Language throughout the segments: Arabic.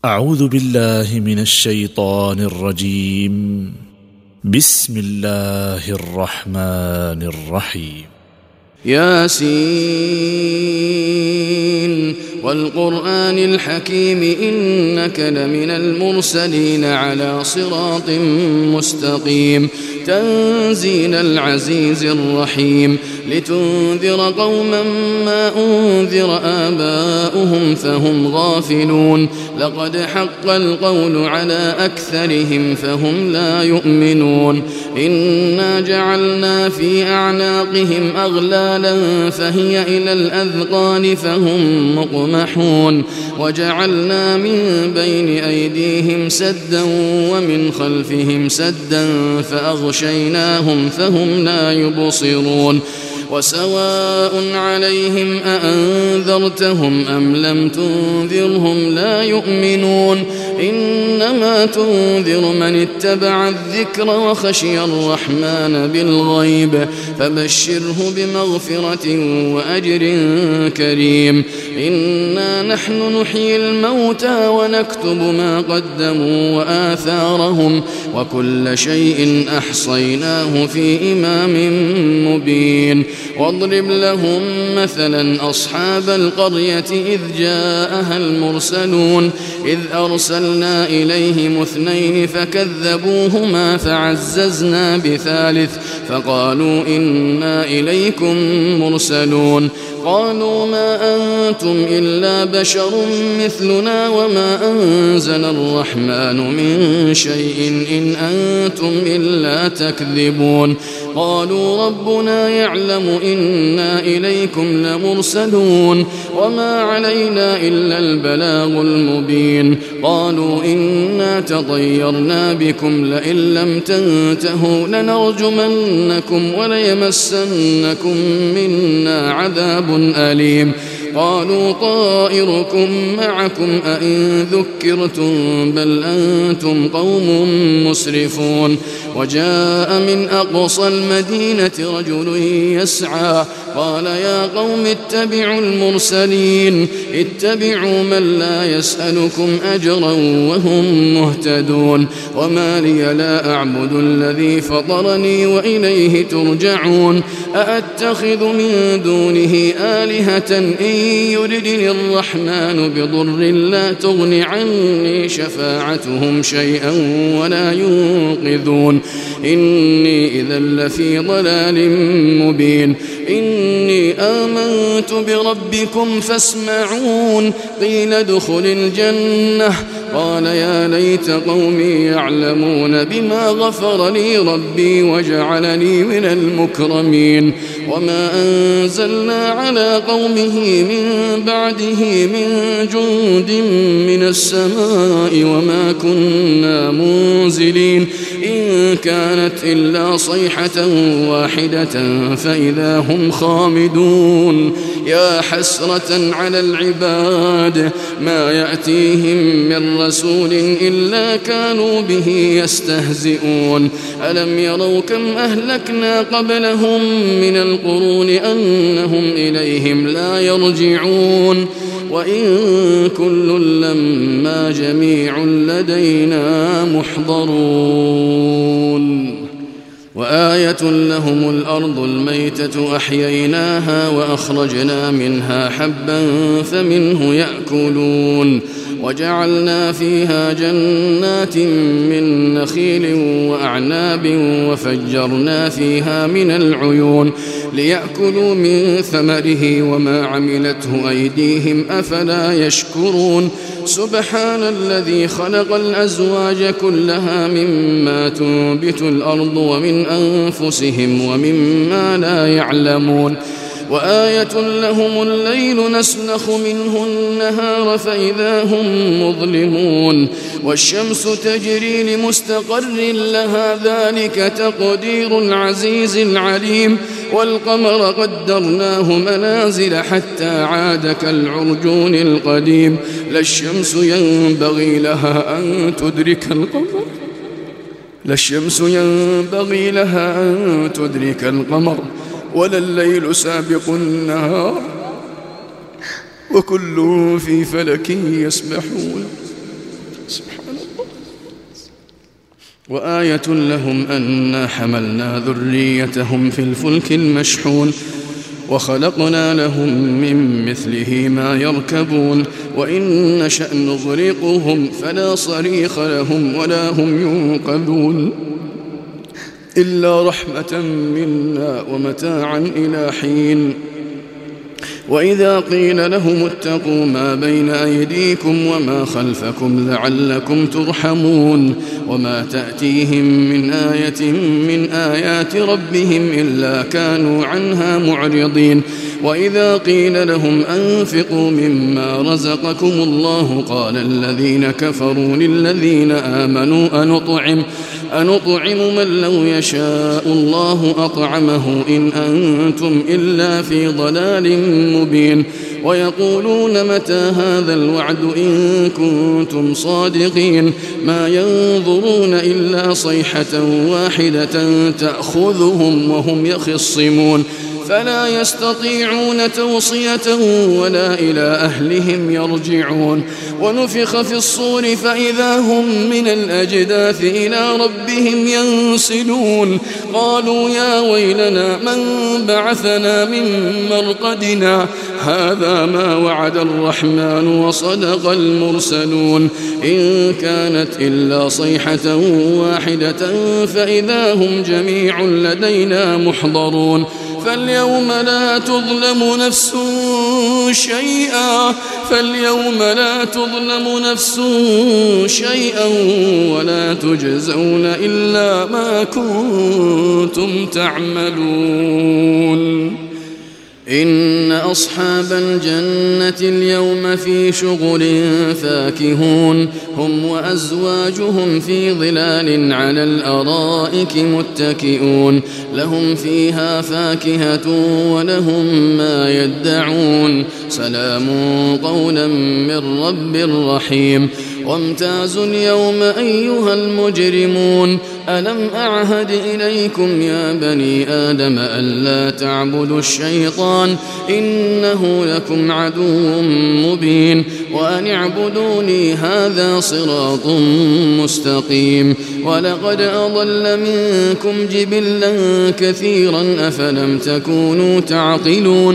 أعوذ بالله من الشيطان الرجيم. بسم الله الرحمن الرحيم. ياسين والقرآن الحكيم إنك لمن المرسلين على صراط مستقيم تنزيل العزيز الرحيم لتنذر قوما ما أنذر آباؤهم فهم غافلون لقد حق القول على أكثرهم فهم لا يؤمنون إنا جعلنا في أعناقهم أغلالا فهي إلى الأذقان فهم مقمحون وجعلنا من بين أيديهم سدا ومن خلفهم سدا فأغشيناهم فهم لا يبصرون وسواء عليهم أأنذرتهم أم لم تنذرهم لا يؤمنون إنما تنذر من اتبع الذكر وخشي الرحمن بالغيب فبشره بمغفرة وأجر كريم إنا نحن نحيي الموتى ونكتب ما قدموا وآثارهم وكل شيء أحصيناه في إمام مبين واضرب لهم مثلا أصحاب القرية إذ جاءها المرسلون إذ أرسلنا إليهم اثنين فكذبوهما فعززنا بثالث فقالوا إنا إليكم مرسلون قالوا ما أنتم إلا بشر مثلنا وما أنزل الرحمن من شيء إن أنتم إلا تكذبون قالوا ربنا يعلم إنا إليكم لمرسلون وما علينا إلا البلاغ المبين قالوا إنا تطيرنا بكم لئن لم تنتهوا لنرجمنكم وليمسنكم منا عذاب أليم قالوا طائركم معكم أئن ذكرتم بل أنتم قوم مسرفون وجاء من أقصى المدينة رجل يسعى قال يا قوم اتبعوا المرسلين اتبعوا من لا يسألكم أجرا وهم مهتدون وما لي لا أعبد الذي فطرني وإليه ترجعون أأتخذ من دونه آلهة إن يردني الرحمن بضر لا تغن عني شفاعتهم شيئا ولا ينقذون إني إذا لفي ضلال مبين إني آمنت بربكم فاسمعون قيل ادخل الجنة قال يا ليت قومي يعلمون بما غفر لي ربي وجعلني من المكرمين وما أنزلنا على قومه من بعده من جند من السماء وما كنا منزلين إن كانت إلا صيحة واحدة فإذا هم خامدون يا حسرة على العباد ما يأتيهم من رسول إلا كانوا به يستهزئون ألم يروا كم أهلكنا قبلهم من القرون أنهم إليهم لا يرجعون وإن كل لما جميع لدينا محضرون وآية لهم الأرض الميتة أحييناها وأخرجنا منها حبا فمنه يأكلون وجعلنا فيها جنات من نخيل وأعناب وفجرنا فيها من العيون ليأكلوا من ثمره وما عملته أيديهم أفلا يشكرون سبحان الذي خلق الأزواج كلها مما تنبت الأرض ومن أنفسهم ومما لا يعلمون وآية لهم الليل نسلخ منه النهار فإذا هم مظلمون والشمس تجري لمستقر لها ذلك تقدير العزيز العليم والقمر قدرناه منازل حتى عاد كالعرجون القديم لا الشمس ينبغي لها أن تدرك القمر ولا الليل سابق النهار وكل في فلك يسبحون سبحان الله. وآية لهم أنا حملنا ذريتهم في الفلك المشحون وخلقنا لهم من مثله ما يركبون وإن نشأ نغرقهم فلا صريخ لهم ولا هم ينقذون إلا رحمة منا ومتاعا إلى حين. وإذا قيل لهم اتقوا ما بين أيديكم وما خلفكم لعلكم ترحمون وما تأتيهم من آية من آيات ربهم إلا كانوا عنها معرضين. وإذا قيل لهم أنفقوا مما رزقكم الله قال الذين كفروا للذين آمنوا أنطعم من لو يشاء الله أطعمه إن أنتم إلا في ضلال مبين. ويقولون متى هذا الوعد إن كنتم صادقين ما ينظرون إلا صيحة واحدة تأخذهم وهم يخصمون فلا يستطيعون توصية ولا إلى أهلهم يرجعون. ونفخ في الصور فإذا هم من الأجداث إلى ربهم ينسلون قالوا يا ويلنا من بعثنا من مرقدنا هذا ما وعد الرحمن وصدق المرسلون إن كانت إلا صيحة واحدة فإذا هم جميع لدينا محضرون. فاليوم لا تظلم نفس شيئا ولا تجزون إلا ما كنتم تعملون. إن أصحاب الجنة اليوم في شغل فاكهون هم وأزواجهم في ظلال على الأرائك متكئون لهم فيها فاكهة ولهم ما يدعون سلام قولا من رب رحيم. وامتازوا اليوم أيها المجرمون ألم أعهد إليكم يا بني آدم ألا تعبدوا الشيطان إنه لكم عدو مبين وأن اعبدوني هذا صراط مستقيم. ولقد أضل منكم جبلا كثيرا أفلم تكونوا تعقلون.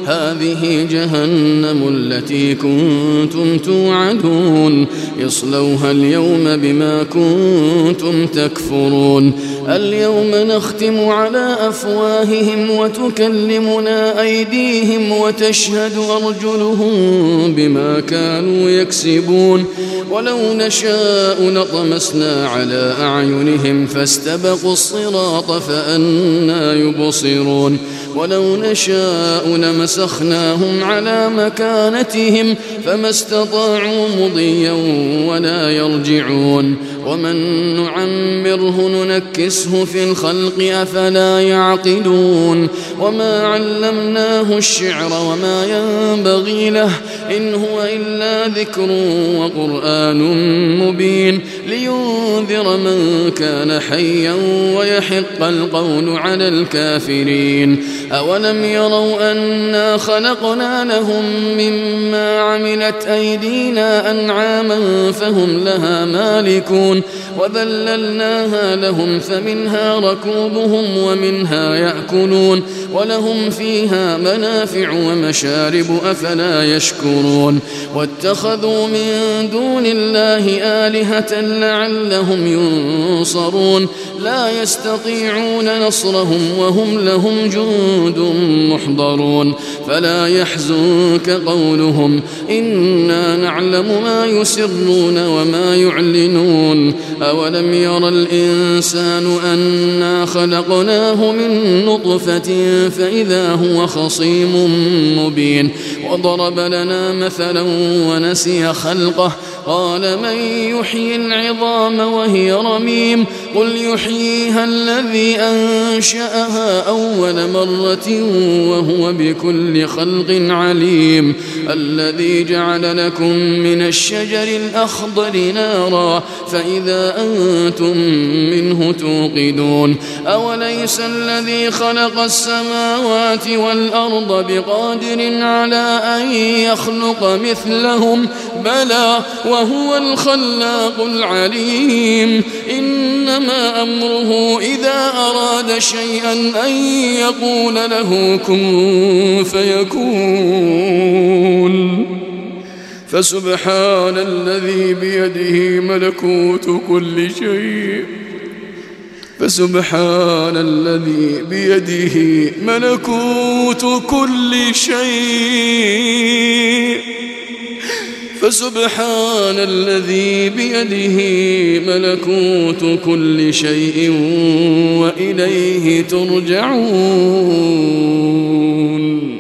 هذه جهنم التي كنتم توعدون اصلوها اليوم بما كنتم تكفرون. اليوم نختم على أفواههم وتكلمنا أيديهم وتشهد أرجلهم بما كانوا يكسبون. ولو نشاء لطمسنا على أعينهم فاستبقوا الصراط فأنى يبصرون. ولو نشاء لمسخناهم على مكانتهم فما استطاعوا مضيا ولا يرجعون. ومن نعمره ننكسه في الخلق أفلا يعقلون. وما علمناه الشعر وما ينبغي له إن هو إلا ذكر وقرآن مبين لينذر من كان حيا ويحق القول على الكافرين. أولم يروا أنا خلقنا لهم مما عملت أيدينا أنعاما فهم لها مالكون وذللناها لهم فمنها ركوبهم ومنها يأكلون ولهم فيها منافع ومشارب أفلا يشكرون. واتخذوا من دون الله آلهة لعلهم ينصرون لا يستطيعون نصرهم وهم لهم جند محضرون. فلا يحزنك قولهم إنا نعلم ما يسرون وما يعلنون. أولم ير الإنسان أنا خلقناه من نطفة فإذا هو خصيم مبين. وضرب لنا مثلا ونسي خلقه قال من يحيي العظام وهي رميم قل يحييها الذي أنشأها أول مرة وهو بكل خلق عليم الذي جعل لكم من الشجر الأخضر نارا فإذا أنتم منه توقدون أوليس الذي خلق السماوات والأرض بقادر على أن يخلق مثلهم بلى وهو الخلاق العليم إنما أمره إذا أراد شيئا أن يقول له كن فيكون فسبحان الذي بيده ملكوت كل شيء فسبحان الذي بيده ملكوت كل شيء فسبحان الذي بيده ملكوت كل شيء وإليه ترجعون